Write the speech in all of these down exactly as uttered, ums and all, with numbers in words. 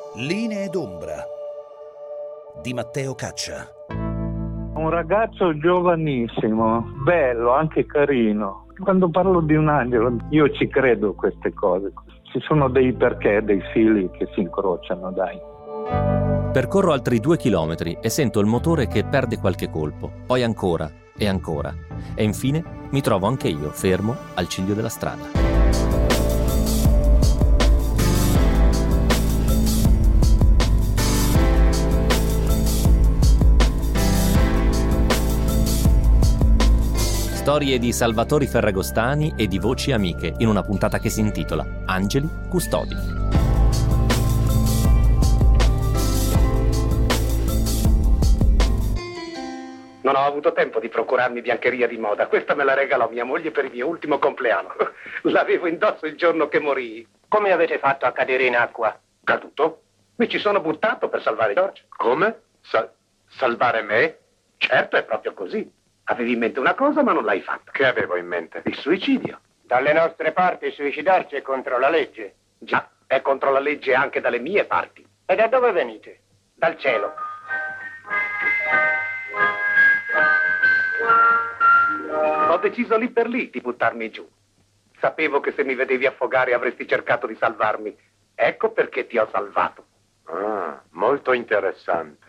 Linee d'ombra di Matteo Caccia. Un ragazzo giovanissimo, bello, anche carino. Quando parlo di un angelo, io ci credo a queste cose. Ci sono dei perché, dei fili che si incrociano, dai. Percorro altri due chilometri e sento il motore che perde qualche colpo, poi ancora e ancora. E infine mi trovo anche io fermo al ciglio della strada. Storie di Salvatori Ferragostani e di voci amiche in una puntata che si intitola Angeli Custodi. Non ho avuto tempo di procurarmi biancheria di moda. Questa me la regalò mia moglie per il mio ultimo compleanno. L'avevo indosso il giorno che morii. Come avete fatto a cadere in acqua? Caduto? Mi ci sono buttato per salvare George. Come? Sa- salvare me? Certo, è proprio così. Avevi in mente una cosa ma non l'hai fatta. Che avevo in mente? Il suicidio. Dalle nostre parti suicidarci è contro la legge. Già, è contro la legge anche dalle mie parti. E da dove venite? Dal cielo. Ho deciso lì per lì di buttarmi giù. Sapevo che se mi vedevi affogare avresti cercato di salvarmi. Ecco perché ti ho salvato. Ah, molto interessante.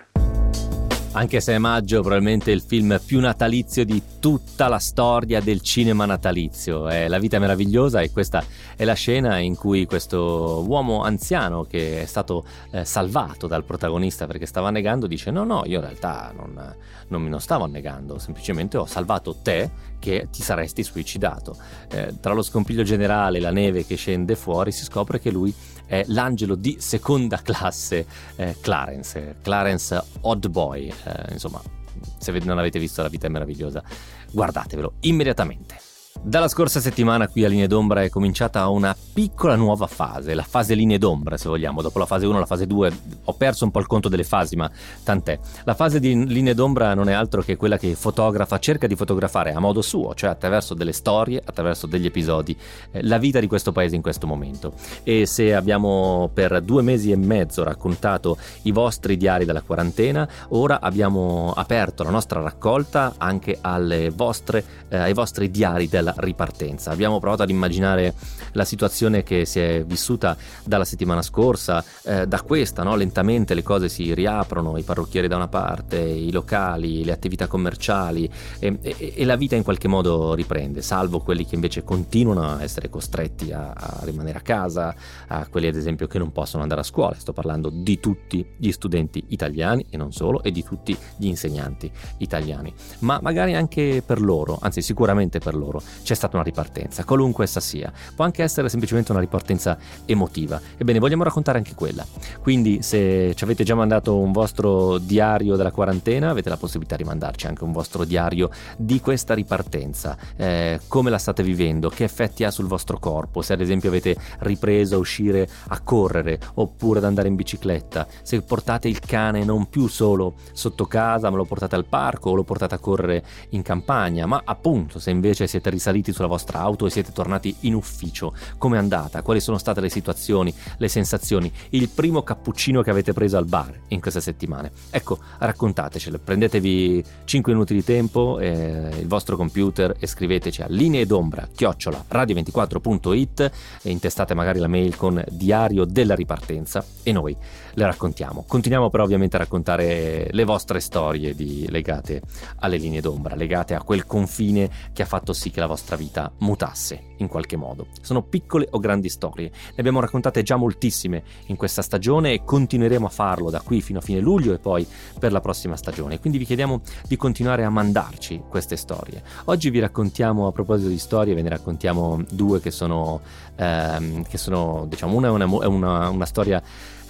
Anche se è maggio, probabilmente il film più natalizio di tutta la storia del cinema natalizio. È La vita è meravigliosa e questa è la scena in cui questo uomo anziano che è stato eh, salvato dal protagonista perché stava annegando dice no no, io in realtà non, non mi non stavo annegando, semplicemente ho salvato te che ti saresti suicidato. Eh, tra lo scompiglio generale e la neve che scende fuori si scopre che lui è l'angelo di seconda classe eh, Clarence, Clarence Oddboy. Eh, insomma, se non avete visto La vita è meravigliosa, guardatevelo immediatamente. Dalla scorsa settimana qui a Linee d'ombra è cominciata una piccola nuova fase, la fase linee d'ombra se vogliamo. Dopo la fase uno, la fase due, ho perso un po' il conto delle fasi, ma tant'è. La fase di linee d'ombra non è altro che quella che fotografa, cerca di fotografare a modo suo, cioè attraverso delle storie, attraverso degli episodi, eh, la vita di questo paese in questo momento. E se abbiamo per due mesi e mezzo raccontato i vostri diari della quarantena, ora abbiamo aperto la nostra raccolta anche alle vostre, eh, ai vostri diari della ripartenza. Abbiamo provato ad immaginare la situazione che si è vissuta dalla settimana scorsa, eh, da questa, no? Lentamente le cose si riaprono, i parrucchieri da una parte, i locali, le attività commerciali e, e, e la vita in qualche modo riprende, salvo quelli che invece continuano a essere costretti a, a rimanere a casa, a quelli ad esempio che non possono andare a scuola. Sto parlando di tutti gli studenti italiani e non solo, e di tutti gli insegnanti italiani, ma magari anche per loro, anzi sicuramente per loro c'è stata una ripartenza, qualunque essa sia. Può anche essere semplicemente una ripartenza emotiva. Ebbene, vogliamo raccontare anche quella. Quindi se ci avete già mandato un vostro diario della quarantena, avete la possibilità di mandarci anche un vostro diario di questa ripartenza. Eh, come la state vivendo? Che effetti ha sul vostro corpo? Se ad esempio avete ripreso a uscire a correre oppure ad andare in bicicletta, se portate il cane non più solo sotto casa ma lo portate al parco o lo portate a correre in campagna, ma appunto se invece siete risaliti sulla vostra auto e siete tornati in ufficio, com'è andata? Quali sono state le situazioni, le sensazioni, il primo cappuccino che avete preso al bar in queste settimane? Ecco, raccontatecele, prendetevi cinque minuti di tempo, eh, il vostro computer, e scriveteci a lineedombra chiocciola radio ventiquattro punto it e intestate magari la mail con diario della ripartenza e noi le raccontiamo. Continuiamo però ovviamente a raccontare le vostre storie di, legate alle linee d'ombra, legate a quel confine che ha fatto sì che la vostra vita mutasse in qualche modo. Sono piccole o grandi storie, ne abbiamo raccontate già moltissime in questa stagione e continueremo a farlo da qui fino a fine luglio e poi per la prossima stagione, quindi vi chiediamo di continuare a mandarci queste storie. Oggi vi raccontiamo, a proposito di storie, ve ne raccontiamo due che sono ehm, che sono diciamo una è una, è una, una storia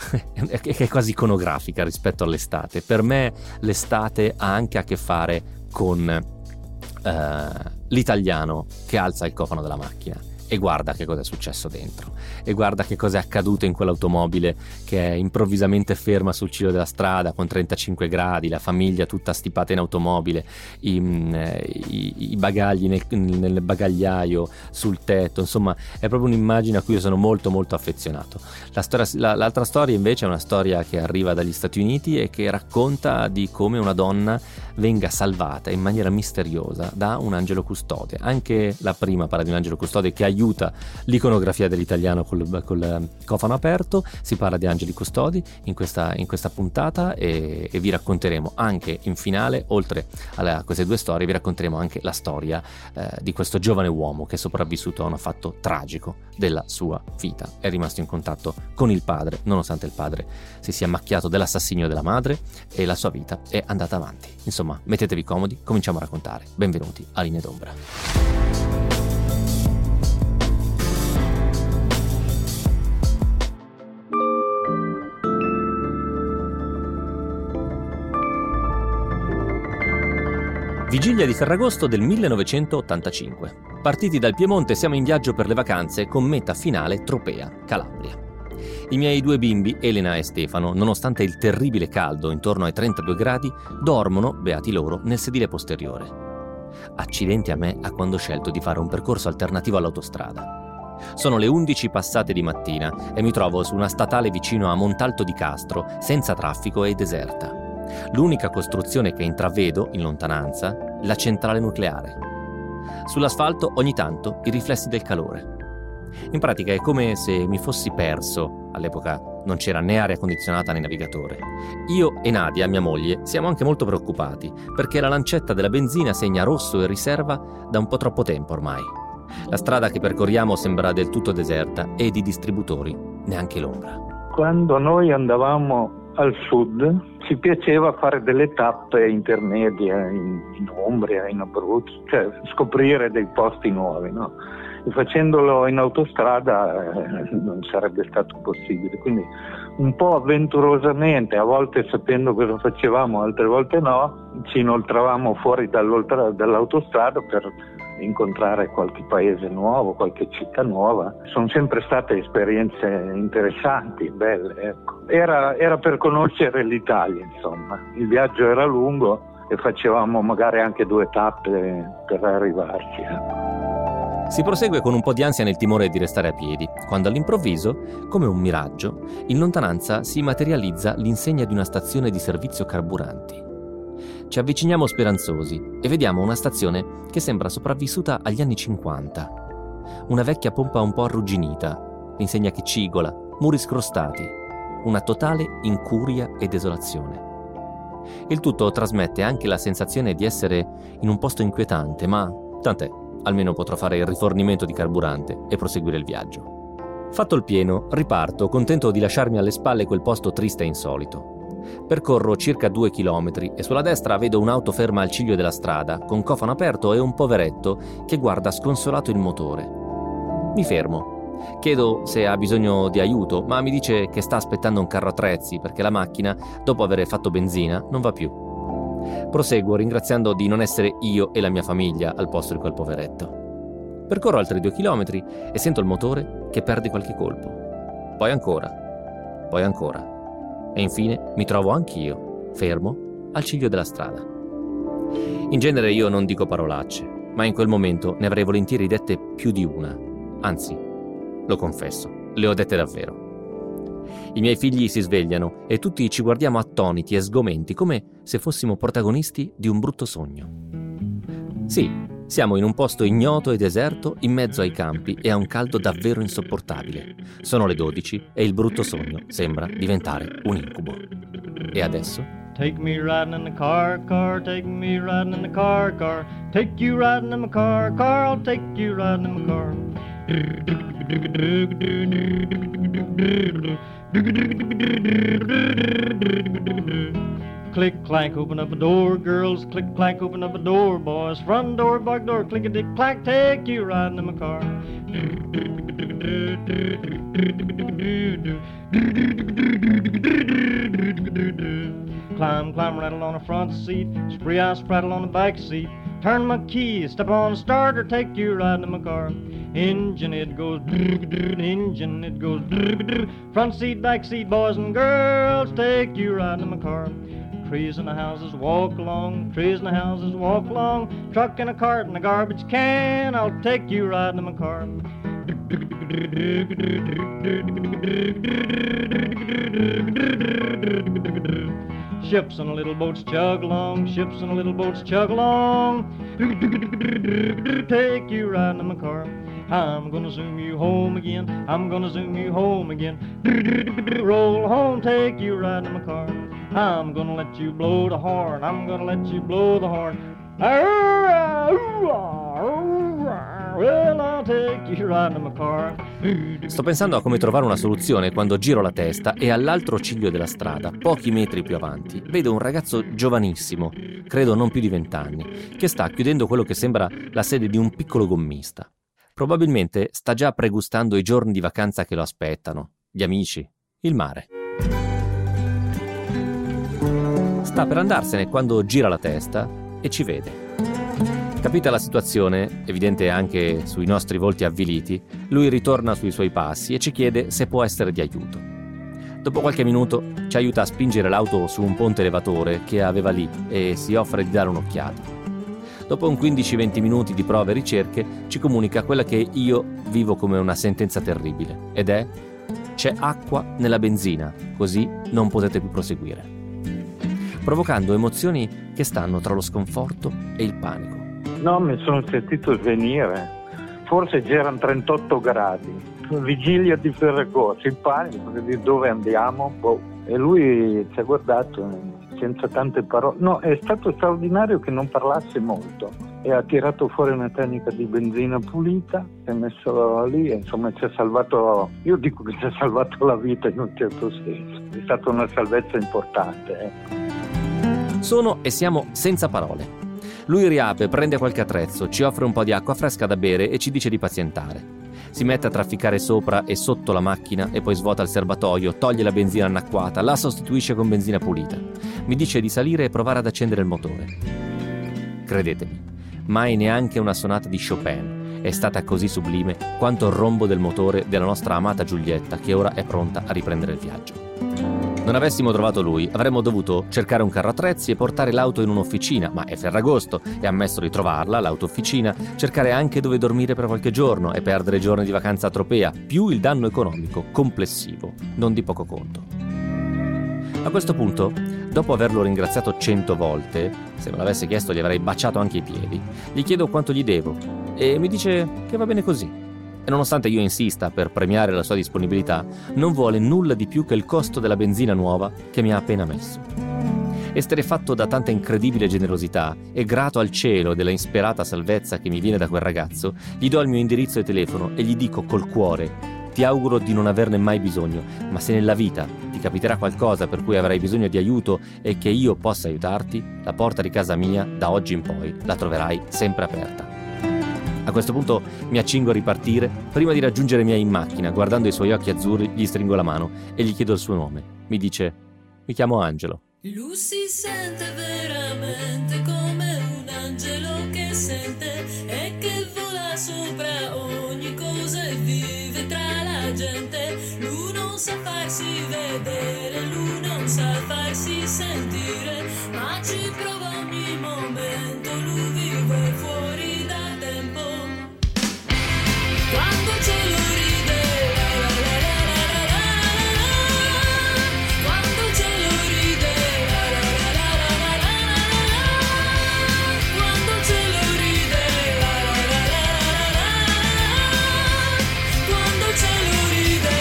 che è quasi iconografica rispetto all'estate. Per me l'estate ha anche a che fare con uh, l'italiano che alza il cofano della macchina e guarda che cosa è successo dentro, e guarda che cosa è accaduto in quell'automobile che è improvvisamente ferma sul ciglio della strada con trentacinque gradi, la famiglia tutta stipata in automobile, i, i, i bagagli nel, nel bagagliaio, sul tetto, insomma è proprio un'immagine a cui io sono molto molto affezionato. La storia, la, l'altra storia invece è una storia che arriva dagli Stati Uniti e che racconta di come una donna venga salvata in maniera misteriosa da un angelo custode. Anche la prima parla di un angelo custode che aiuta l'iconografia dell'italiano col, col cofano aperto. Si parla di angeli custodi in questa, in questa puntata e, e vi racconteremo anche in finale, oltre a queste due storie, vi racconteremo anche la storia eh, di questo giovane uomo che è sopravvissuto a un fatto tragico della sua vita. È rimasto in contatto con il padre, nonostante il padre si sia macchiato dell'assassinio della madre, e la sua vita è andata avanti. Insomma, mettetevi comodi, cominciamo a raccontare. Benvenuti a Linee d'Ombra. Vigilia di Ferragosto del millenovecentottantacinque. Partiti dal Piemonte siamo in viaggio per le vacanze con meta finale Tropea, Calabria. I miei due bimbi, Elena e Stefano, nonostante il terribile caldo intorno ai trentadue gradi, dormono, beati loro, nel sedile posteriore. Accidenti a me a quando ho scelto di fare un percorso alternativo all'autostrada. Sono le undici passate di mattina e mi trovo su una statale vicino a Montalto di Castro, senza traffico e deserta. L'unica costruzione che intravedo, in lontananza, è la centrale nucleare. Sull'asfalto ogni tanto i riflessi del calore. In pratica è come se mi fossi perso. All'epoca non c'era né aria condizionata né navigatore. Io e Nadia, mia moglie, siamo anche molto preoccupati perché la lancetta della benzina segna rosso e riserva da un po' troppo tempo ormai. La strada che percorriamo sembra del tutto deserta e di distributori neanche l'ombra. Quando noi andavamo al sud ci piaceva fare delle tappe intermedie in, in Umbria, in Abruzzo, cioè scoprire dei posti nuovi, no? E facendolo in autostrada eh, non sarebbe stato possibile, quindi un po' avventurosamente, a volte sapendo cosa facevamo, altre volte no, ci inoltravamo fuori dall'autostrada per incontrare qualche paese nuovo, qualche città nuova. Sono sempre state esperienze interessanti, belle, ecco. Era, era per conoscere l'Italia, insomma. Il viaggio era lungo e facevamo magari anche due tappe per arrivarci, ecco. Si prosegue con un po' di ansia nel timore di restare a piedi, quando all'improvviso, come un miraggio, in lontananza si materializza l'insegna di una stazione di servizio carburanti. Ci avviciniamo speranzosi e vediamo una stazione che sembra sopravvissuta agli anni cinquanta. Una vecchia pompa un po' arrugginita, l'insegna che cigola, muri scrostati, una totale incuria e desolazione. Il tutto trasmette anche la sensazione di essere in un posto inquietante, ma tant'è. Almeno potrò fare il rifornimento di carburante e proseguire il viaggio. Fatto il pieno, riparto, contento di lasciarmi alle spalle quel posto triste e insolito. Percorro circa due chilometri e sulla destra vedo un'auto ferma al ciglio della strada, con cofano aperto e un poveretto che guarda sconsolato il motore. Mi fermo. Chiedo se ha bisogno di aiuto, ma mi dice che sta aspettando un carro attrezzi perché la macchina, dopo aver fatto benzina, non va più. Proseguo ringraziando di non essere io e la mia famiglia al posto di quel poveretto. Percorro altri due chilometri e sento il motore che perde qualche colpo. Poi ancora, poi ancora. E infine mi trovo anch'io, fermo, al ciglio della strada. In genere io non dico parolacce, ma in quel momento ne avrei volentieri dette più di una. Anzi, lo confesso, le ho dette davvero. I miei figli si svegliano e tutti ci guardiamo attoniti e sgomenti, come se fossimo protagonisti di un brutto sogno. Sì, siamo in un posto ignoto e deserto in mezzo ai campi e a un caldo davvero insopportabile. Sono le dodici e il brutto sogno sembra diventare un incubo. E adesso? Take me riding in the car, car, take me riding in the car, car. Take you riding in my car, car, I'll take you riding in my car. Click clank, open up a door, girls. Click clank, open up a door, boys. Front door, back door, clickety clack, take you riding in my car. Climb, climb, rattle on the front seat. Spree, I spraddle on the back seat. Turn my key, step on the starter, take you riding in my car. Engine it goes, engine it goes, front seat, back seat, boys and girls, take you riding in my car. Trees in the houses walk along, trees in the houses walk along, truck and a cart and a garbage can, I'll take you riding in my car. Ships and little boats chug along, ships and little boats chug along, take you riding in my car. I'm gonna zoom you home again, I'm gonna zoom you home again. Roll home, take you riding in my car. I'm gonna let you blow the horn, I'm gonna let you blow the horn. Well, I'll take you riding in my car. Sto pensando a come trovare una soluzione quando giro la testa e all'altro ciglio della strada, pochi metri più avanti, vedo un ragazzo giovanissimo, credo non più di vent'anni, che sta chiudendo quello che sembra la sede di un piccolo gommista. Probabilmente sta già pregustando i giorni di vacanza che lo aspettano, gli amici, il mare. Sta per andarsene quando gira la testa e ci vede. Capita la situazione, evidente anche sui nostri volti avviliti, lui ritorna sui suoi passi e ci chiede se può essere di aiuto. Dopo qualche minuto ci aiuta a spingere l'auto su un ponte elevatore che aveva lì e si offre di dare un'occhiata. Dopo un quindici venti minuti di prove e ricerche ci comunica quella che io vivo come una sentenza terribile, ed è: c'è acqua nella benzina, così non potete più proseguire, provocando emozioni che stanno tra lo sconforto e il panico. No, mi sono sentito svenire, forse c'erano trentotto gradi, vigilia di Ferragosto, il panico, di dove andiamo, boh. E lui ci ha guardato senza tante parole. No, è stato straordinario che non parlasse molto e ha tirato fuori una tecnica di benzina pulita, si è messo lì e insomma ci ha salvato, io dico che ci ha salvato la vita in un certo senso, è stata una salvezza importante. Eh. Sono e siamo senza parole. Lui riapre, prende qualche attrezzo, ci offre un po' di acqua fresca da bere e ci dice di pazientare. Si mette a trafficare sopra e sotto la macchina e poi svuota il serbatoio, toglie la benzina annacquata, la sostituisce con benzina pulita. Mi dice di salire e provare ad accendere il motore. Credetemi, mai neanche una sonata di Chopin è stata così sublime quanto il rombo del motore della nostra amata Giulietta, che ora è pronta a riprendere il viaggio. Non avessimo trovato lui, avremmo dovuto cercare un carro attrezzi e portare l'auto in un'officina, ma è Ferragosto e ammesso di trovarla, l'autofficina, cercare anche dove dormire per qualche giorno e perdere giorni di vacanza a Tropea, più il danno economico complessivo, non di poco conto. A questo punto, dopo averlo ringraziato cento volte, se me l'avesse chiesto gli avrei baciato anche i piedi, gli chiedo quanto gli devo e mi dice che va bene così. E nonostante io insista per premiare la sua disponibilità, non vuole nulla di più che il costo della benzina nuova che mi ha appena messo. Esterrefatto da tanta incredibile generosità e grato al cielo della insperata salvezza che mi viene da quel ragazzo, gli do il mio indirizzo e telefono e gli dico col cuore: ti auguro di non averne mai bisogno, ma se nella vita ti capiterà qualcosa per cui avrai bisogno di aiuto e che io possa aiutarti, la porta di casa mia, da oggi in poi, la troverai sempre aperta. A questo punto mi accingo a ripartire. Prima di raggiungere i miei in macchina, guardando i suoi occhi azzurri, gli stringo la mano e gli chiedo il suo nome. Mi dice: mi chiamo Angelo. Lui si sente veramente come un angelo che sente e che vola sopra ogni cosa e vive tra la gente. Lui non sa farsi vedere, lui non sa farsi sentire, ma ci prova ogni momento, lui vive fuori da tempo. Quando ce lo ride, la la la la la la la, quando ce lo ride, la la la la la la la, quando ce lo ride, la la la la la la, quando ce lo ride.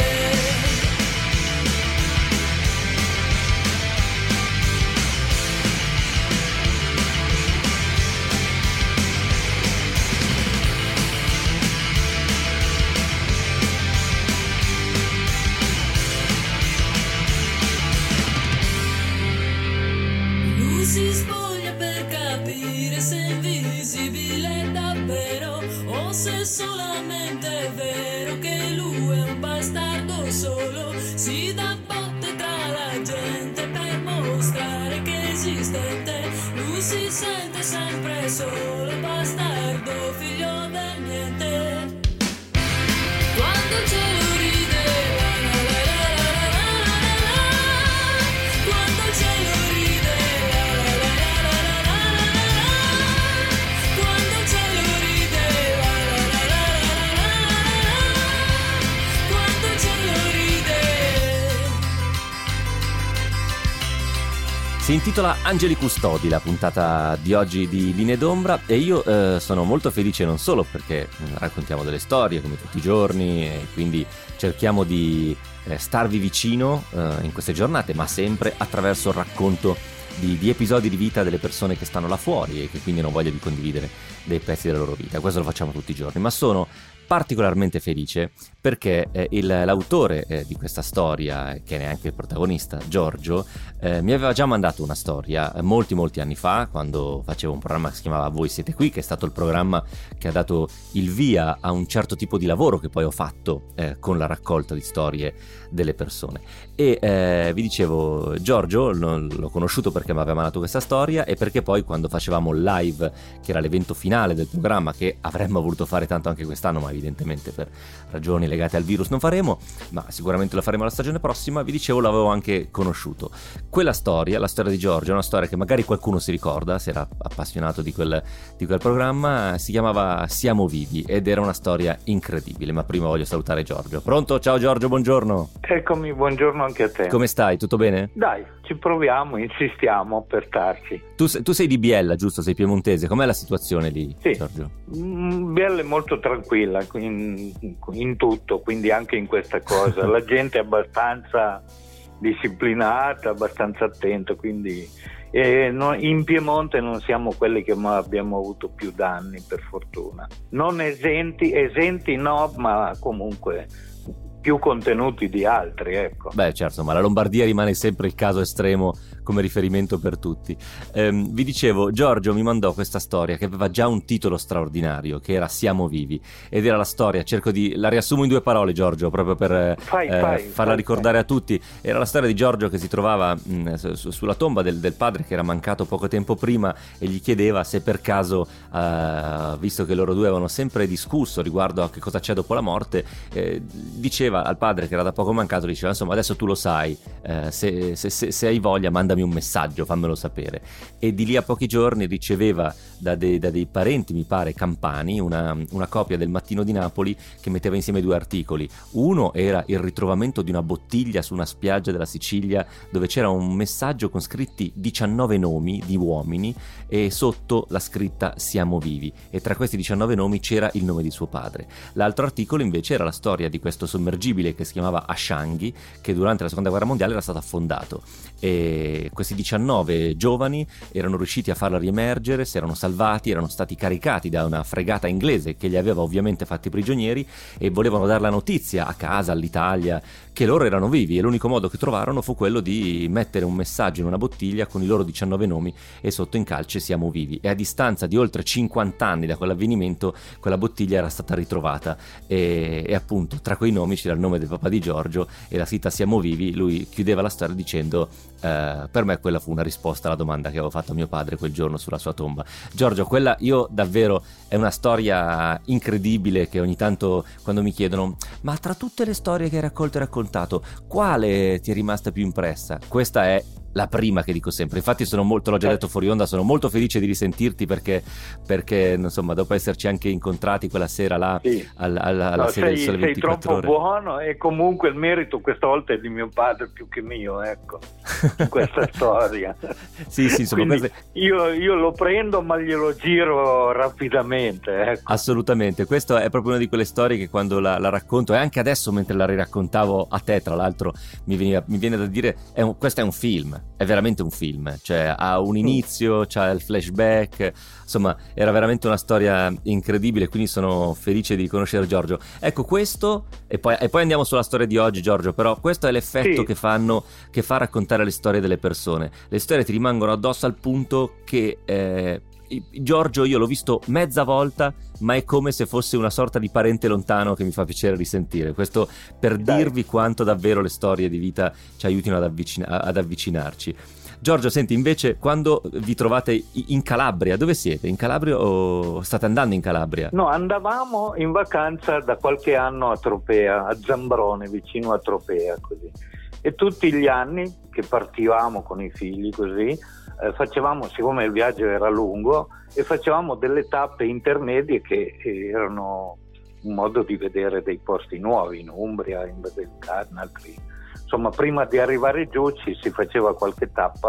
Si spoglia per capire se è invisibile davvero o se solamente è vero che lui è un bastardo solo. Si dà botte tra la gente per mostrare che è esistente. Lui si sente sempre solo. Si intitola Angeli Custodi, la puntata di oggi di Linee d'Ombra, e io eh, sono molto felice non solo perché raccontiamo delle storie come tutti i giorni e quindi cerchiamo di eh, starvi vicino eh, in queste giornate, ma sempre attraverso il racconto di, di episodi di vita delle persone che stanno là fuori e che quindi hanno voglia di condividere dei pezzi della loro vita. Questo lo facciamo tutti i giorni, ma sono particolarmente felice perché eh, il, l'autore eh, di questa storia, che è anche il protagonista, Giorgio, eh, mi aveva già mandato una storia eh, molti molti anni fa, quando facevo un programma che si chiamava Voi siete qui, che è stato il programma che ha dato il via a un certo tipo di lavoro che poi ho fatto eh, con la raccolta di storie delle persone. E eh, vi dicevo, Giorgio l'ho, l'ho conosciuto perché mi aveva mandato questa storia e perché poi quando facevamo il live, che era l'evento finale del programma, che avremmo voluto fare tanto anche quest'anno, ma evidentemente per ragioni legate al virus non faremo, ma sicuramente lo faremo la stagione prossima, vi dicevo l'avevo anche conosciuto. Quella storia, la storia di Giorgio, è una storia che magari qualcuno si ricorda, se era appassionato di quel, di quel programma, si chiamava Siamo Vivi ed era una storia incredibile, ma prima voglio salutare Giorgio. Pronto? Ciao Giorgio, buongiorno. Eccomi, buongiorno anche a te. Come stai? Tutto bene? Dai, ci proviamo, insistiamo per starci. Tu, tu sei di Biella, giusto? Sei piemontese, com'è la situazione lì, sì. Giorgio? Biella è molto tranquilla in, in tutto, quindi anche in questa cosa. La gente è abbastanza disciplinata, abbastanza attenta, quindi eh, no, in Piemonte non siamo quelli che abbiamo avuto più danni, per fortuna. Non esenti, esenti no, ma comunque più contenuti di altri, ecco. Beh, certo, ma la Lombardia rimane sempre il caso estremo come riferimento per tutti. Ehm, vi dicevo, Giorgio mi mandò questa storia che aveva già un titolo straordinario, che era Siamo Vivi, ed era la storia, cerco di, la riassumo in due parole, Giorgio, proprio per fai, eh, fai, farla fai, ricordare fai. a tutti. Era la storia di Giorgio che si trovava mh, su, sulla tomba del, del padre che era mancato poco tempo prima e gli chiedeva se per caso, eh, visto che loro due avevano sempre discusso riguardo a che cosa c'è dopo la morte, eh, diceva al padre che era da poco mancato, diceva insomma adesso tu lo sai, eh, se, se, se, se hai voglia mandami un messaggio, fammelo sapere. E di lì a pochi giorni riceveva da dei, da dei parenti, mi pare campani, una, una copia del Mattino di Napoli che metteva insieme due articoli. Uno era il ritrovamento di una bottiglia su una spiaggia della Sicilia dove c'era un messaggio con scritti diciannove nomi di uomini e sotto la scritta Siamo Vivi, e tra questi diciannove nomi c'era il nome di suo padre. L'altro articolo invece era la storia di questo sommergibile che si chiamava Ashanghi, che durante la seconda guerra mondiale era stato affondato, e questi diciannove giovani erano riusciti a farlo riemergere, si erano salvati, erano stati caricati da una fregata inglese che li aveva ovviamente fatti prigionieri e volevano dare la notizia a casa, all'Italia, che loro erano vivi, e l'unico modo che trovarono fu quello di mettere un messaggio in una bottiglia con i loro diciannove nomi e sotto in calce Siamo Vivi. E a distanza di oltre cinquanta anni da quell'avvenimento quella bottiglia era stata ritrovata e, e appunto tra quei nomi c'era il nome del papà di Giorgio e la scritta Siamo Vivi. Lui chiudeva la storia dicendo eh, per me quella fu una risposta alla domanda che avevo fatto a mio padre quel giorno sulla sua tomba. Giorgio, quella io davvero è una storia incredibile che ogni tanto quando mi chiedono ma tra tutte le storie che hai raccolto e raccontato quale ti è rimasta più impressa? Questa è la prima che dico sempre. Infatti sono molto, l'ho già detto fuori onda, sono molto felice di risentirti perché, perché insomma dopo esserci anche incontrati quella sera là sì. alla, alla, alla no, sera del sei, Sole sei ventiquattro troppo ore. buono, e comunque il merito questa volta è di mio padre più che mio, ecco, questa storia. Sì, sì, insomma, quindi queste... io, io lo prendo ma glielo giro rapidamente, ecco. Assolutamente, questa è proprio una di quelle storie che quando la, la racconto, e anche adesso mentre la riraccontavo a te tra l'altro mi, veniva, mi viene da dire è un, questo è un film, è veramente un film, cioè ha un inizio, c'ha il flashback, insomma era veramente una storia incredibile, quindi sono felice di conoscere Giorgio. Ecco questo, e poi, e poi andiamo sulla storia di oggi, Giorgio, però questo è l'effetto sì. che fanno, che fa raccontare le storie delle persone. Le storie ti rimangono addosso al punto che eh, Giorgio io l'ho visto mezza volta, ma è come se fosse una sorta di parente lontano che mi fa piacere risentire. Questo per Dai. dirvi quanto davvero le storie di vita ci aiutino ad, avvicina- ad avvicinarci. Giorgio, senti, invece quando vi trovate in Calabria, dove siete? In Calabria o state andando in Calabria? No, andavamo in vacanza da qualche anno a Tropea, a Zambrone, vicino a Tropea, così. E tutti gli anni che partivamo con i figli così, eh, facevamo, siccome il viaggio era lungo, e facevamo delle tappe intermedie che erano un modo di vedere dei posti nuovi, in Umbria, in Basilicata, in altri. Insomma, prima di arrivare giù ci si faceva qualche tappa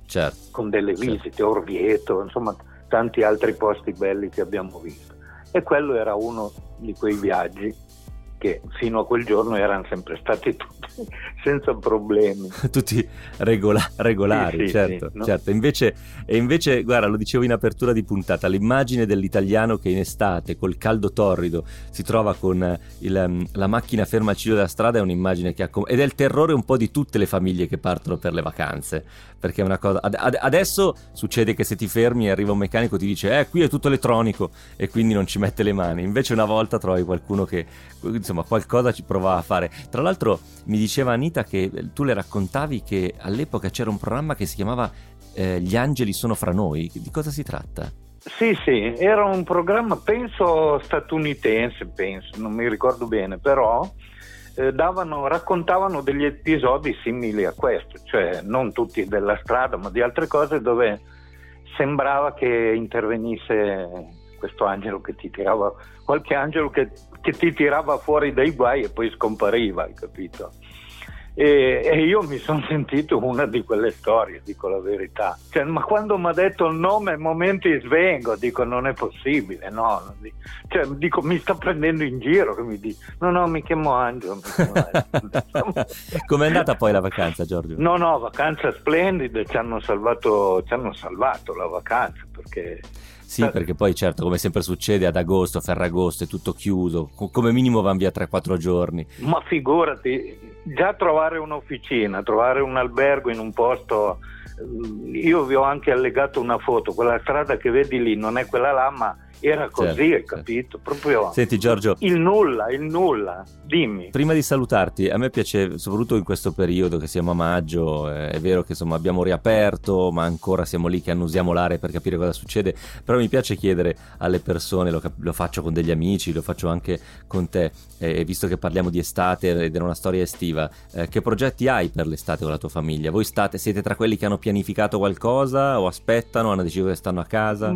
certo, con delle visite, certo. Orvieto, insomma tanti altri posti belli che abbiamo visto. E quello era uno di quei viaggi che fino a quel giorno erano sempre stati tutti senza problemi. Tutti regola- regolari, sì, sì, certo, sì, no? certo. Invece, e invece, guarda, lo dicevo in apertura di puntata, l'immagine dell'italiano che in estate, col caldo torrido, si trova con il, la macchina ferma al ciglio della strada è un'immagine che ha... ed è il terrore un po' di tutte le famiglie che partono per le vacanze, perché è una cosa... Ad, ad, adesso succede che se ti fermi e arriva un meccanico ti dice eh, qui è tutto elettronico e quindi non ci mette le mani. Invece una volta trovi qualcuno che, insomma, qualcosa ci prova a fare. Tra l'altro mi diceva Anita che tu le raccontavi che all'epoca c'era un programma che si chiamava eh, Gli angeli sono fra noi. Di cosa si tratta? Sì, sì, era un programma penso statunitense, penso, non mi ricordo bene, però eh, davano, raccontavano degli episodi simili a questo, cioè non tutti della strada ma di altre cose, dove sembrava che intervenisse questo angelo che ti tirava, qualche angelo che, che ti tirava fuori dai guai e poi scompariva, hai capito? E, e io mi sono sentito una di quelle storie, dico la verità. Cioè, ma quando mi ha detto il nome, a momenti svengo, dico non è possibile, no, non dico, cioè, dico mi sta prendendo in giro, che mi dice no no mi chiamo Angelo. Com'è andata poi la vacanza, Giorgio? No no, vacanza splendida, ci hanno salvato, ci hanno salvato la vacanza, perché sì, perché poi certo, come sempre succede ad agosto, Ferragosto è tutto chiuso, come minimo van via tre quattro giorni. Ma figurati, già trovare un'officina, trovare un albergo in un posto, io vi ho anche allegato una foto, quella strada che vedi lì non è quella là, ma era così, certo, hai capito? Certo. Proprio senti Giorgio, il nulla, il nulla, dimmi. Prima di salutarti, a me piace, soprattutto in questo periodo che siamo a maggio, eh, è vero che insomma abbiamo riaperto, ma ancora siamo lì che annusiamo l'aria per capire cosa succede, però mi piace chiedere alle persone, lo, lo faccio con degli amici, lo faccio anche con te, eh, visto che parliamo di estate ed è una storia estiva, eh, che progetti hai per l'estate con la tua famiglia? Voi state, siete tra quelli che hanno pianificato qualcosa o aspettano, hanno deciso che stanno a casa?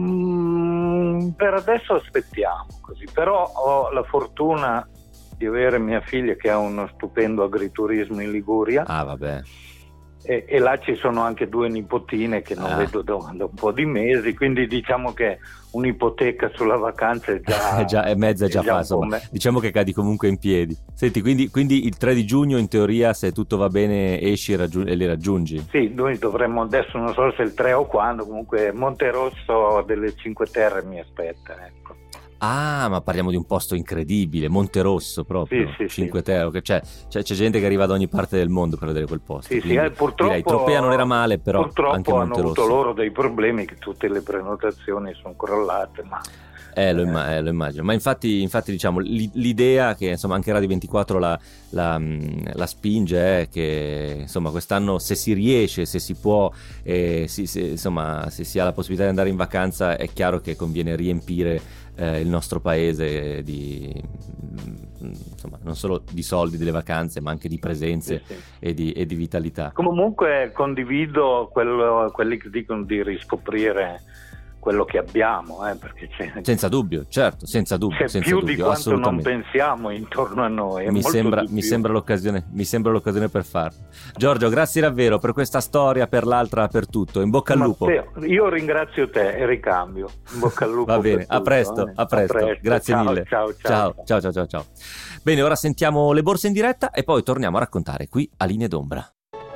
Mm, per adesso aspettiamo così, però ho la fortuna di avere mia figlia che ha uno stupendo agriturismo in Liguria. Ah, vabbè. E, e là ci sono anche due nipotine che non ah. vedo da, da un po' di mesi, quindi diciamo che un'ipoteca sulla vacanza è già, è già è mezza, è già, già fa, insomma, diciamo che cadi comunque in piedi. Senti, quindi, quindi il tre di giugno in teoria, se tutto va bene, esci e, raggiung- e li raggiungi? Sì, noi dovremmo, adesso non so se il tre o quando, comunque Monterosso delle Cinque Terre mi aspetta, ecco. Ah, ma parliamo di un posto incredibile, Monterosso proprio, sì, sì, Cinque sì. Terre, cioè, c'è, c'è gente che arriva da ogni parte del mondo per vedere quel posto. Sì, sì, eh, purtroppo direi, Tropea non era male, però purtroppo anche hanno Monterosso. avuto loro dei problemi, che tutte le prenotazioni sono crollate, ma... Eh, lo, imma- eh, lo immagino, ma infatti, infatti diciamo l'idea che insomma anche Radio ventiquattro la, la, la spinge è che insomma quest'anno, se si riesce, se si può, eh, si, se, insomma se si ha la possibilità di andare in vacanza, è chiaro che conviene riempire eh, il nostro paese di, insomma, non solo di soldi delle vacanze, ma anche di presenze, sì, sì. E, di, e di vitalità. Comunque condivido quello, quelli che dicono di riscoprire quello che abbiamo, eh, perché c'è senza dubbio, certo, senza dubbio, c'è senza più dubbio, di quanto non pensiamo intorno a noi. È mi molto sembra, mi mi sembra l'occasione, mi sembra l'occasione per farlo. Giorgio, grazie davvero per questa storia, per l'altra, per tutto. In bocca al lupo. Matteo, io ringrazio te e ricambio. In bocca al lupo. Va bene, tutto, a presto, eh? a presto, a presto. Grazie ciao, mille. Ciao ciao, ciao, ciao, ciao, ciao, ciao. Bene, ora sentiamo le borse in diretta e poi torniamo a raccontare qui a Linee d'Ombra.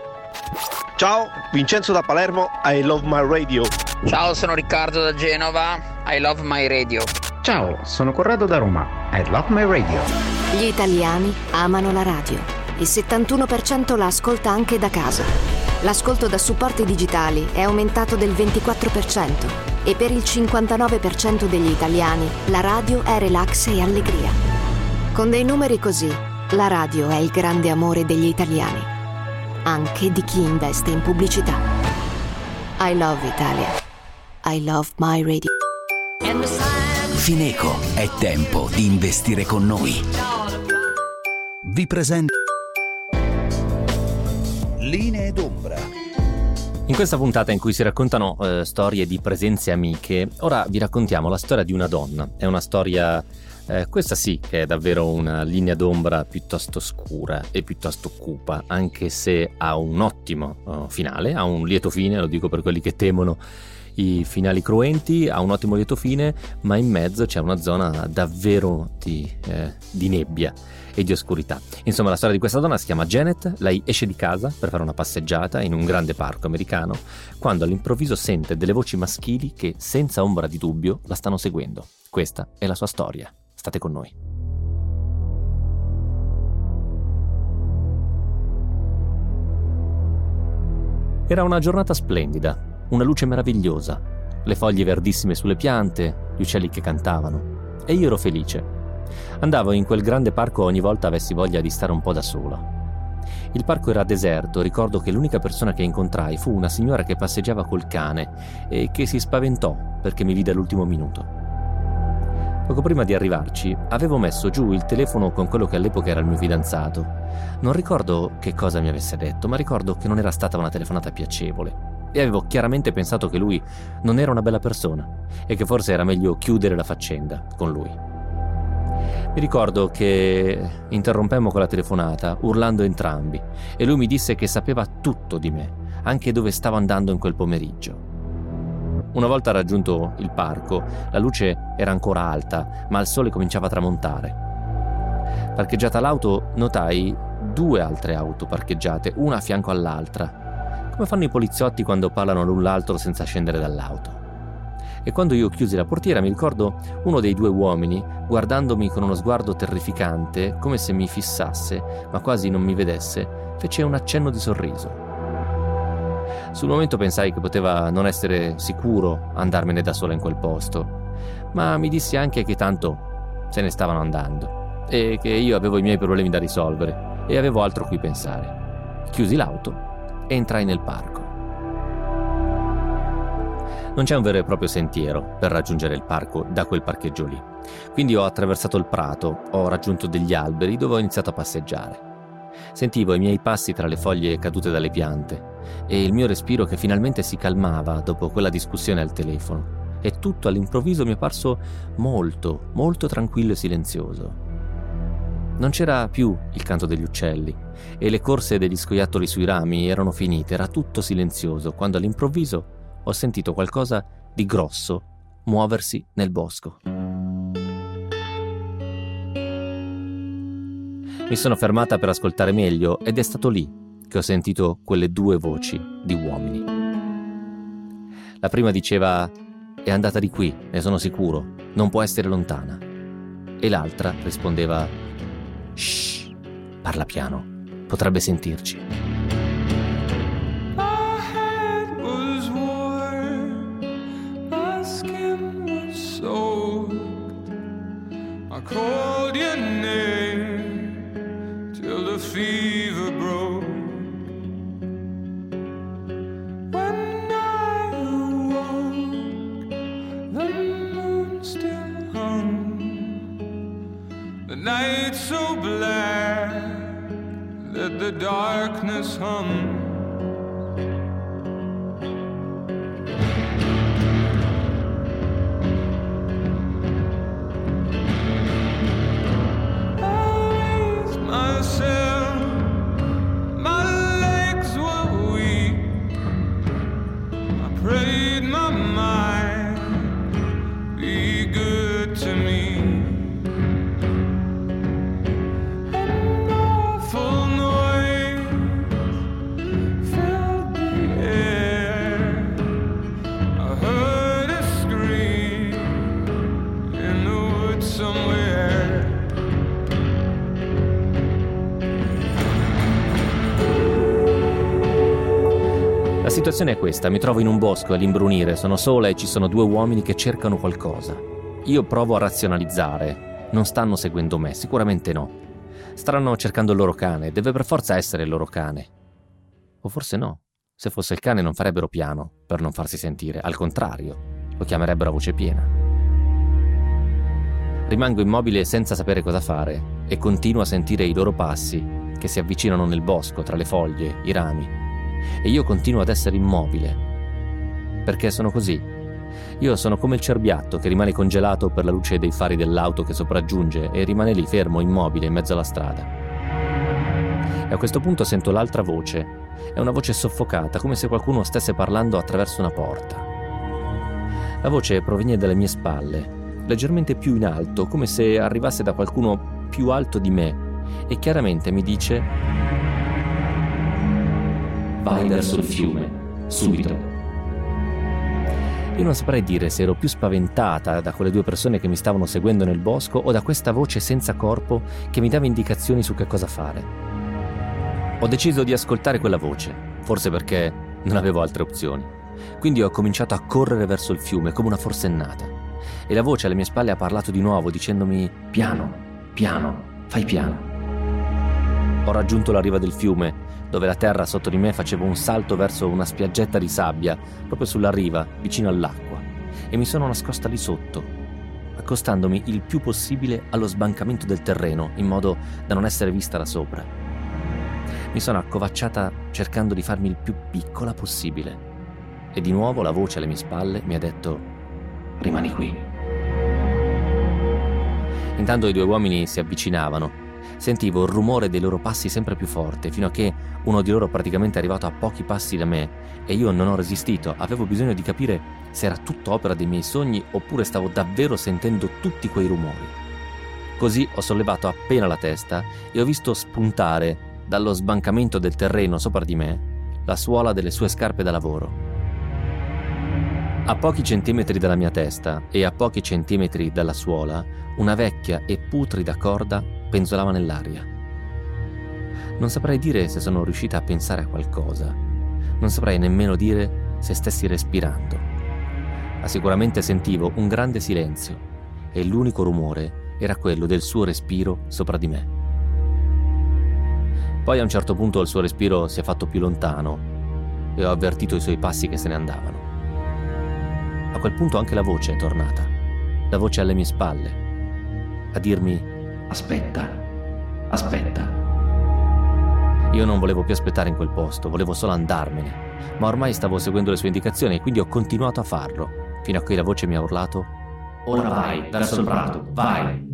Ciao, Vincenzo da Palermo, I Love My Radio. Ciao, sono Riccardo da Genova, I Love My Radio. Ciao, sono Corrado da Roma, I Love My Radio. Gli italiani amano la radio. Il settantuno per cento la ascolta anche da casa. L'ascolto da supporti digitali è aumentato del ventiquattro per cento e per il cinquantanove per cento degli italiani la radio è relax e allegria. Con dei numeri così, la radio è il grande amore degli italiani, anche di chi investe in pubblicità. I love Italia. I love my radio. Fineco, è tempo di investire con noi. Vi presento Linee d'Ombra. In questa puntata in cui si raccontano eh, storie di presenze amiche, ora vi raccontiamo la storia di una donna. È una storia Eh, questa sì che è davvero una linea d'ombra piuttosto scura e piuttosto cupa, anche se ha un ottimo uh, finale, ha un lieto fine, lo dico per quelli che temono i finali cruenti, ha un ottimo lieto fine, ma in mezzo c'è una zona davvero di, eh, di nebbia e di oscurità. Insomma, la storia di questa donna si chiama Janet. Lei esce di casa per fare una passeggiata in un grande parco americano quando all'improvviso sente delle voci maschili che senza ombra di dubbio la stanno seguendo. Questa è la sua storia. State con noi. Era una giornata splendida, una luce meravigliosa, le foglie verdissime sulle piante, gli uccelli che cantavano, e io ero felice. Andavo in quel grande parco ogni volta avessi voglia di stare un po' da sola. Il parco era deserto, ricordo che l'unica persona che incontrai fu una signora che passeggiava col cane e che si spaventò perché mi vide all'ultimo minuto. Poco prima di arrivarci avevo messo giù il telefono con quello che all'epoca era il mio fidanzato. Non ricordo che cosa mi avesse detto, ma ricordo che non era stata una telefonata piacevole e avevo chiaramente pensato che lui non era una bella persona e che forse era meglio chiudere la faccenda con lui. Mi ricordo che interrompemmo quella telefonata urlando entrambi e lui mi disse che sapeva tutto di me, anche dove stavo andando in quel pomeriggio. Una volta raggiunto il parco, la luce era ancora alta, ma il sole cominciava a tramontare. Parcheggiata l'auto, notai due altre auto parcheggiate, una a fianco all'altra, come fanno i poliziotti quando parlano l'un l'altro senza scendere dall'auto. E quando io chiusi la portiera, mi ricordo uno dei due uomini, guardandomi con uno sguardo terrificante, come se mi fissasse, ma quasi non mi vedesse, fece un accenno di sorriso. Sul momento pensai che poteva non essere sicuro andarmene da sola in quel posto, ma mi dissi anche che tanto se ne stavano andando e che io avevo i miei problemi da risolvere e avevo altro a cui pensare. Chiusi l'auto e entrai nel parco. Non c'è un vero e proprio sentiero per raggiungere il parco da quel parcheggio lì, quindi ho attraversato il prato, ho raggiunto degli alberi dove ho iniziato a passeggiare. Sentivo i miei passi tra le foglie cadute dalle piante e il mio respiro che finalmente si calmava dopo quella discussione al telefono, e tutto all'improvviso mi è parso molto, molto tranquillo e silenzioso. Non c'era più il canto degli uccelli e le corse degli scoiattoli sui rami erano finite, era tutto silenzioso, quando all'improvviso ho sentito qualcosa di grosso muoversi nel bosco. Mi sono fermata per ascoltare meglio ed è stato lì che ho sentito quelle due voci di uomini. La prima diceva: "È andata di qui, ne sono sicuro, non può essere lontana." E l'altra rispondeva: "Shh, parla piano, potrebbe sentirci." Called your name till the fever broke. When I awoke, the moon still hung, the night so black that the darkness hung. La situazione è questa: mi trovo in un bosco all'imbrunire, sono sola e ci sono due uomini che cercano qualcosa. Io provo a razionalizzare, non stanno seguendo me, sicuramente no. Staranno cercando il loro cane, deve per forza essere il loro cane. O forse no, se fosse il cane non farebbero piano per non farsi sentire, al contrario, lo chiamerebbero a voce piena. Rimango immobile senza sapere cosa fare e continuo a sentire i loro passi che si avvicinano nel bosco, tra le foglie, i rami. E io continuo ad essere immobile, perché sono così. Io sono come il cerbiatto che rimane congelato per la luce dei fari dell'auto che sopraggiunge e rimane lì fermo, immobile, in mezzo alla strada. E a questo punto sento l'altra voce. È una voce soffocata, come se qualcuno stesse parlando attraverso una porta. La voce proviene dalle mie spalle, leggermente più in alto, come se arrivasse da qualcuno più alto di me, e chiaramente mi dice: vai verso il fiume, subito. Io non saprei dire se ero più spaventata da quelle due persone che mi stavano seguendo nel bosco o da questa voce senza corpo che mi dava indicazioni su che cosa fare. Ho deciso di ascoltare quella voce, forse perché non avevo altre opzioni. Quindi ho cominciato a correre verso il fiume come una forsennata. E la voce alle mie spalle ha parlato di nuovo dicendomi: piano, piano, fai piano. Ho raggiunto la riva del fiume, dove la terra sotto di me faceva un salto verso una spiaggetta di sabbia, proprio sulla riva, vicino all'acqua, e mi sono nascosta lì sotto, accostandomi il più possibile allo sbancamento del terreno, in modo da non essere vista da sopra. Mi sono accovacciata cercando di farmi il più piccola possibile, e di nuovo la voce alle mie spalle mi ha detto: rimani qui. Intanto i due uomini si avvicinavano. Sentivo il rumore dei loro passi sempre più forte, fino a che uno di loro praticamente è arrivato a pochi passi da me, e io non ho resistito. Avevo bisogno di capire se era tutto opera dei miei sogni oppure stavo davvero sentendo tutti quei rumori. Così ho sollevato appena la testa e ho visto spuntare dallo sbancamento del terreno sopra di me la suola delle sue scarpe da lavoro. A pochi centimetri dalla mia testa e a pochi centimetri dalla suola, una vecchia e putrida corda penzolava nell'aria. Non saprei dire se sono riuscita a pensare a qualcosa. Non saprei nemmeno dire se stessi respirando. Ma sicuramente sentivo un grande silenzio e l'unico rumore era quello del suo respiro sopra di me. Poi a un certo punto il suo respiro si è fatto più lontano e ho avvertito i suoi passi che se ne andavano. A quel punto anche la voce è tornata, la voce alle mie spalle, a dirmi: aspetta, aspetta. Io non volevo più aspettare in quel posto, volevo solo andarmene, ma ormai stavo seguendo le sue indicazioni e quindi ho continuato a farlo, fino a che la voce mi ha urlato: ora vai, verso il prato, vai!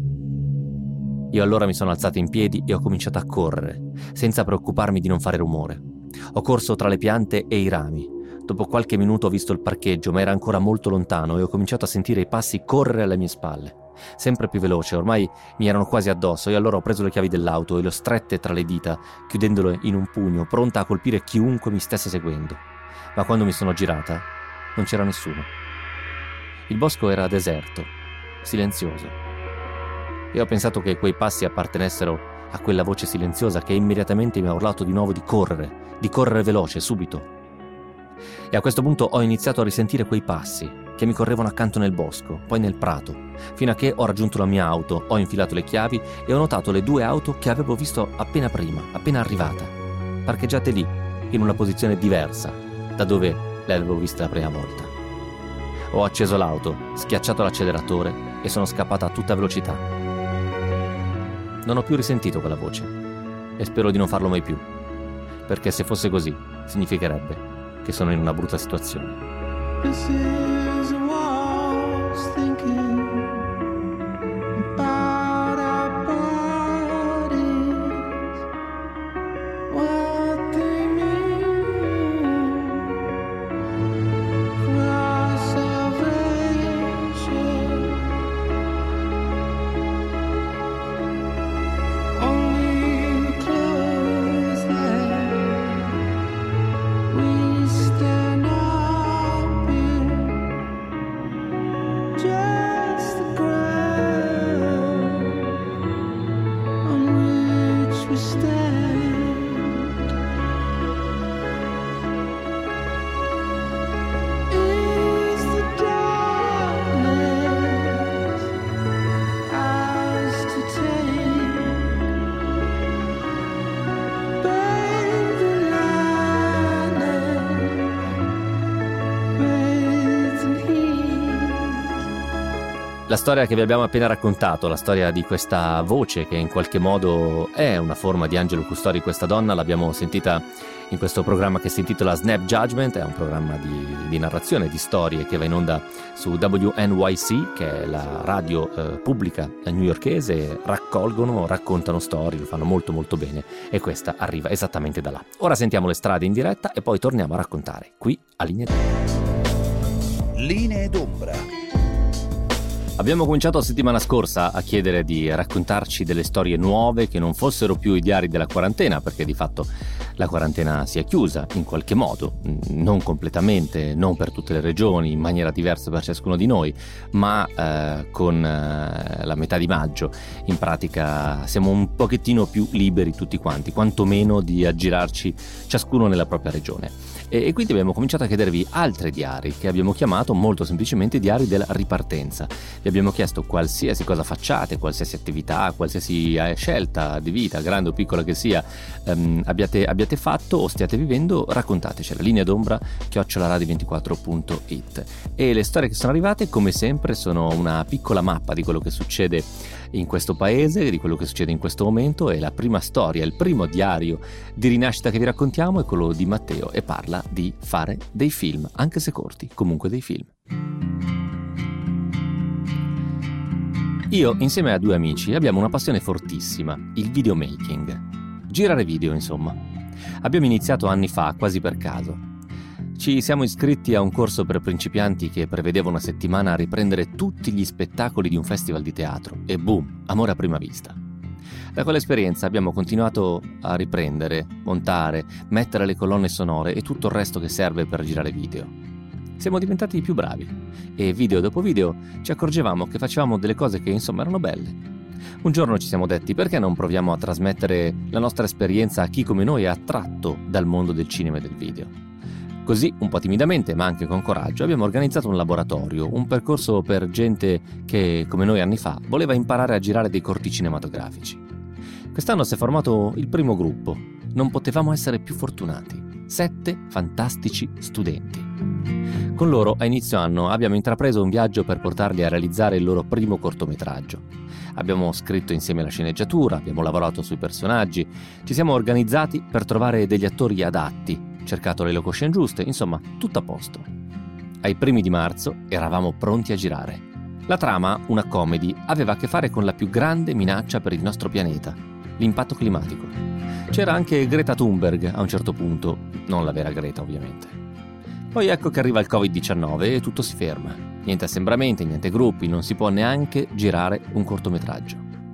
Io allora mi sono alzato in piedi e ho cominciato a correre, senza preoccuparmi di non fare rumore. Ho corso tra le piante e i rami. Dopo qualche minuto ho visto il parcheggio, ma era ancora molto lontano e ho cominciato a sentire i passi correre alle mie spalle. Sempre più veloce, ormai mi erano quasi addosso, e allora ho preso le chiavi dell'auto e le ho strette tra le dita, chiudendole in un pugno, pronta a colpire chiunque mi stesse seguendo. Ma quando mi sono girata, non c'era nessuno. Il bosco era deserto, silenzioso. E ho pensato che quei passi appartenessero a quella voce silenziosa che immediatamente mi ha urlato di nuovo di correre, di correre veloce, subito. E a questo punto ho iniziato a risentire quei passi che mi correvano accanto nel bosco, poi nel prato, fino a che ho raggiunto la mia auto, ho infilato le chiavi e ho notato le due auto che avevo visto appena prima, appena arrivata, parcheggiate lì, in una posizione diversa da dove le avevo viste la prima volta. Ho acceso l'auto, schiacciato l'acceleratore e sono scappata a tutta velocità. Non ho più risentito quella voce e spero di non farlo mai più, perché se fosse così significherebbe che sono in una brutta situazione. This is what I was thinking about our bodies, what they mean for our salvation. Only close that we stand up. Just the ground on which we stand is the darkness ours to take. Bathed in lightning, bathed in heat. La storia che vi abbiamo appena raccontato, la storia di questa voce che in qualche modo è una forma di angelo custodi, questa donna l'abbiamo sentita in questo programma che si intitola Snap Judgment. È un programma di, di narrazione, di storie che va in onda su W N Y C, che è la radio eh, pubblica newyorkese. Raccolgono, raccontano storie, lo fanno molto molto bene e questa arriva esattamente da là. Ora sentiamo le strade in diretta e poi torniamo a raccontare qui a Linee d'Ombra. Linee d'Ombra. Abbiamo cominciato la settimana scorsa a chiedere di raccontarci delle storie nuove che non fossero più i diari della quarantena, perché di fatto la quarantena si è chiusa in qualche modo, non completamente, non per tutte le regioni, in maniera diversa per ciascuno di noi, ma eh, con eh, la metà di maggio in pratica siamo un pochettino più liberi tutti quanti, quantomeno di aggirarci ciascuno nella propria regione. E quindi abbiamo cominciato a chiedervi altri diari che abbiamo chiamato molto semplicemente diari della ripartenza. Vi abbiamo chiesto qualsiasi cosa facciate, qualsiasi attività, qualsiasi scelta di vita, grande o piccola che sia, ehm, abbiate, abbiate fatto o stiate vivendo, raccontatecela. Linea d'ombra chiocciola radio ventiquattro punto it. E le storie che sono arrivate, come sempre, sono una piccola mappa di quello che succede in questo paese, di quello che succede in questo momento. E la prima storia, il primo diario di rinascita che vi raccontiamo è quello di Matteo e parla di fare dei film, anche se corti, comunque dei film. Io, insieme a due amici, abbiamo una passione fortissima, il videomaking. Girare video, insomma. Abbiamo iniziato anni fa, quasi per caso. Ci siamo iscritti a un corso per principianti che prevedeva una settimana a riprendere tutti gli spettacoli di un festival di teatro e boom, amore a prima vista. Da quell'esperienza abbiamo continuato a riprendere, montare, mettere le colonne sonore e tutto il resto che serve per girare video. Siamo diventati più bravi e video dopo video ci accorgevamo che facevamo delle cose che insomma erano belle. Un giorno ci siamo detti: perché non proviamo a trasmettere la nostra esperienza a chi come noi è attratto dal mondo del cinema e del video? Così, un po' timidamente ma anche con coraggio, abbiamo organizzato un laboratorio, un percorso per gente che, come noi anni fa, voleva imparare a girare dei corti cinematografici. Quest'anno si è formato il primo gruppo. Non potevamo essere più fortunati. Sette fantastici studenti. Con loro, a inizio anno, abbiamo intrapreso un viaggio per portarli a realizzare il loro primo cortometraggio. Abbiamo scritto insieme la sceneggiatura, abbiamo lavorato sui personaggi, ci siamo organizzati per trovare degli attori adatti, cercato le location giuste, insomma, tutto a posto. Ai primi di marzo eravamo pronti a girare. La trama, una comedy, aveva a che fare con la più grande minaccia per il nostro pianeta, l'impatto climatico. C'era anche Greta Thunberg a un certo punto, non la vera Greta ovviamente. Poi ecco che arriva il covid diciannove e tutto si ferma. Niente assembramenti, niente gruppi, non si può neanche girare un cortometraggio.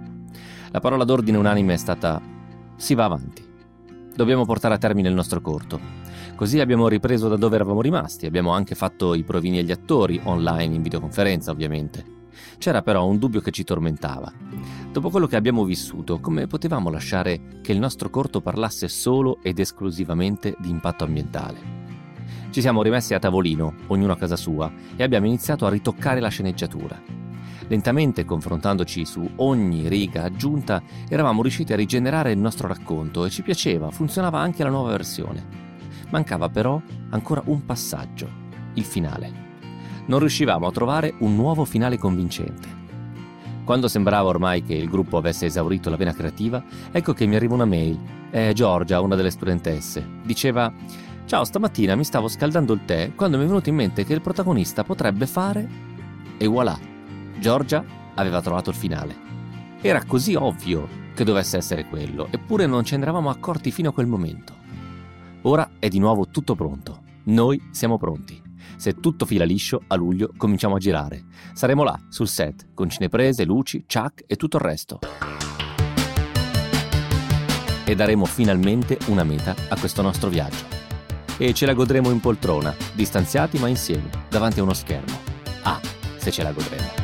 La parola d'ordine unanime è stata: si va avanti. Dobbiamo portare a termine il nostro corto. Così abbiamo ripreso da dove eravamo rimasti, abbiamo anche fatto i provini agli attori, online, in videoconferenza ovviamente. C'era però un dubbio che ci tormentava. Dopo quello che abbiamo vissuto, come potevamo lasciare che il nostro corto parlasse solo ed esclusivamente di impatto ambientale? Ci siamo rimessi a tavolino, ognuno a casa sua, e abbiamo iniziato a ritoccare la sceneggiatura. Lentamente, confrontandoci su ogni riga aggiunta, eravamo riusciti a rigenerare il nostro racconto e ci piaceva, funzionava anche la nuova versione. Mancava però ancora un passaggio, il finale. Non riuscivamo a trovare un nuovo finale convincente. Quando sembrava ormai che il gruppo avesse esaurito la vena creativa, ecco che mi arriva una mail. È Giorgia, una delle studentesse. Diceva: ciao, stamattina mi stavo scaldando il tè quando mi è venuto in mente che il protagonista potrebbe fare... E voilà, Giorgia aveva trovato il finale. Era così ovvio che dovesse essere quello, eppure non ce ne eravamo accorti fino a quel momento. Ora è di nuovo tutto pronto. Noi siamo pronti. Se tutto fila liscio, a luglio cominciamo a girare. Saremo là, sul set, con cineprese, luci, ciak e tutto il resto. E daremo finalmente una meta a questo nostro viaggio. E ce la godremo in poltrona, distanziati ma insieme, davanti a uno schermo. Ah, se ce la godremo.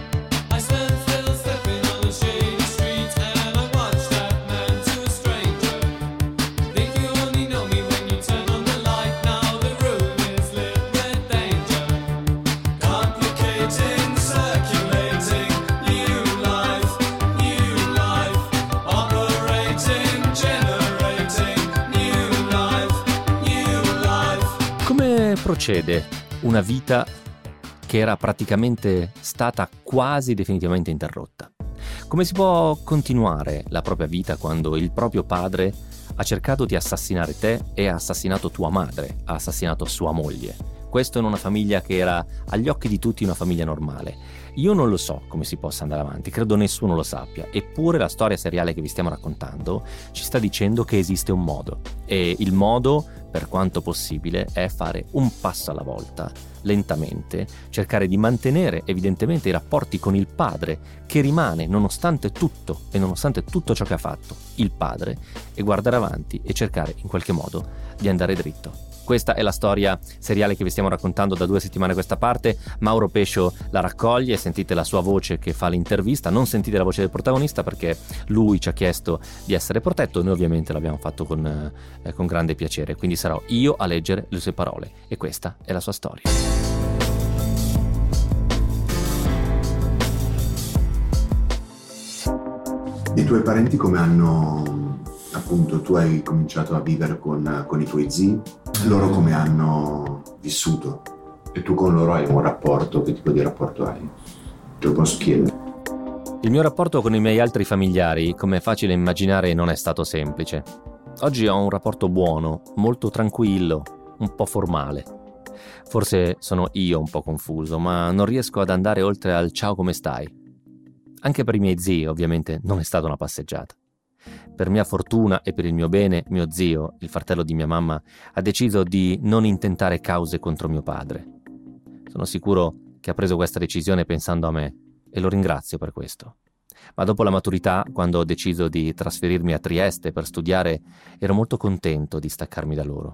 Procede una vita che era praticamente stata quasi definitivamente interrotta. Come si può continuare la propria vita quando il proprio padre ha cercato di assassinare te e ha assassinato tua madre, ha assassinato sua moglie. Questo in una famiglia che era agli occhi di tutti una famiglia normale. Io non lo so come si possa andare avanti, credo nessuno lo sappia, eppure la storia seriale che vi stiamo raccontando ci sta dicendo che esiste un modo, e il modo, per quanto possibile, è fare un passo alla volta, lentamente, cercare di mantenere evidentemente i rapporti con il padre, che rimane nonostante tutto e nonostante tutto ciò che ha fatto, il padre, e guardare avanti e cercare in qualche modo di andare dritto. Questa è la storia seriale che vi stiamo raccontando da due settimane a questa parte. Mauro Pescio la raccoglie, sentite la sua voce che fa l'intervista, non sentite la voce del protagonista perché lui ci ha chiesto di essere protetto e noi ovviamente l'abbiamo fatto con, eh, con grande piacere, quindi sarò io a leggere le sue parole e questa è la sua storia. I tuoi parenti come hanno, appunto, tu hai cominciato a vivere con, con i tuoi zii, loro come hanno vissuto? E tu con loro hai un rapporto, che tipo di rapporto hai? Te lo posso chiedere? Il mio rapporto con i miei altri familiari, come è facile immaginare, non è stato semplice. Oggi ho un rapporto buono, molto tranquillo, un po' formale. Forse sono io un po' confuso, ma non riesco ad andare oltre al ciao come stai. Anche per i miei zii, ovviamente, non è stata una passeggiata. Per mia fortuna e per il mio bene, mio zio, il fratello di mia mamma, ha deciso di non intentare cause contro mio padre. Sono sicuro che ha preso questa decisione pensando a me e lo ringrazio per questo. Ma dopo la maturità, quando ho deciso di trasferirmi a Trieste per studiare, ero molto contento di staccarmi da loro.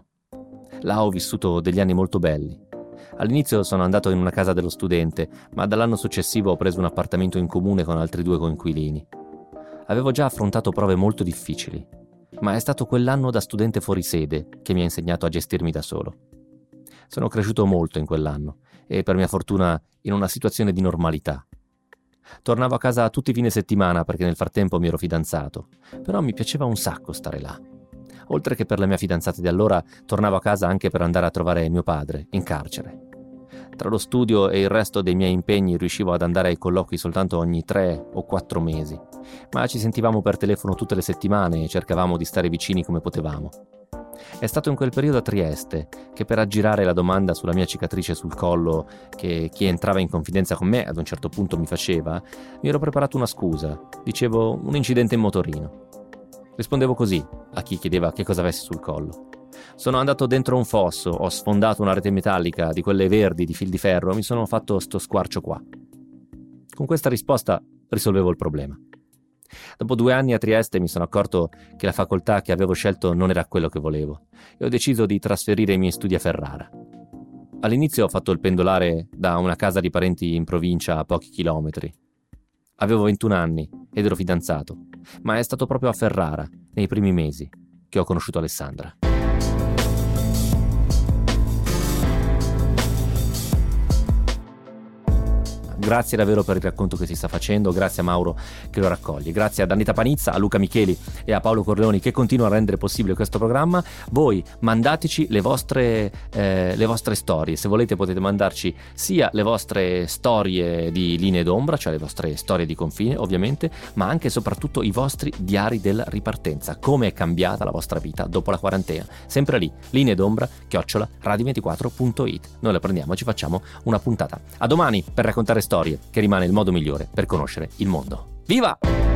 Là ho vissuto degli anni molto belli. All'inizio sono andato in una casa dello studente, ma dall'anno successivo ho preso un appartamento in comune con altri due coinquilini. Avevo già affrontato prove molto difficili, ma è stato quell'anno da studente fuori sede che mi ha insegnato a gestirmi da solo. Sono cresciuto molto in quell'anno e per mia fortuna in una situazione di normalità. Tornavo a casa tutti i fine settimana perché nel frattempo mi ero fidanzato, però mi piaceva un sacco stare là. Oltre che per la mia fidanzata di allora, tornavo a casa anche per andare a trovare mio padre, in carcere. Tra lo studio e il resto dei miei impegni riuscivo ad andare ai colloqui soltanto ogni tre o quattro mesi, ma ci sentivamo per telefono tutte le settimane e cercavamo di stare vicini come potevamo. È stato in quel periodo a Trieste che, per aggirare la domanda sulla mia cicatrice sul collo che chi entrava in confidenza con me ad un certo punto mi faceva, mi ero preparato una scusa. Dicevo un incidente in motorino. Rispondevo così a chi chiedeva che cosa avessi sul collo. Sono andato dentro un fosso, ho sfondato una rete metallica di quelle verdi di fil di ferro e mi sono fatto sto squarcio qua. Con questa risposta risolvevo il problema. Dopo due anni a Trieste mi sono accorto che la facoltà che avevo scelto non era quello che volevo e ho deciso di trasferire i miei studi a Ferrara. All'inizio ho fatto il pendolare da una casa di parenti in provincia a pochi chilometri. Avevo ventuno anni ed ero fidanzato, ma è stato proprio a Ferrara, nei primi mesi, che ho conosciuto Alessandra. Grazie davvero per il racconto che si sta facendo, grazie a Mauro che lo raccoglie, grazie ad Anita Panizza, a Luca Micheli e a Paolo Corleoni che continuano a rendere possibile questo programma. Voi mandateci le vostre, eh, le vostre storie, se volete potete mandarci sia le vostre storie di linee d'ombra, cioè le vostre storie di confine ovviamente, ma anche e soprattutto i vostri diari della ripartenza, come è cambiata la vostra vita dopo la quarantena. Sempre lì, linee d'ombra, chiocciola, radio ventiquattro punto it. Noi la prendiamo e ci facciamo una puntata. A domani per raccontare storie, che rimane il modo migliore per conoscere il mondo. Viva!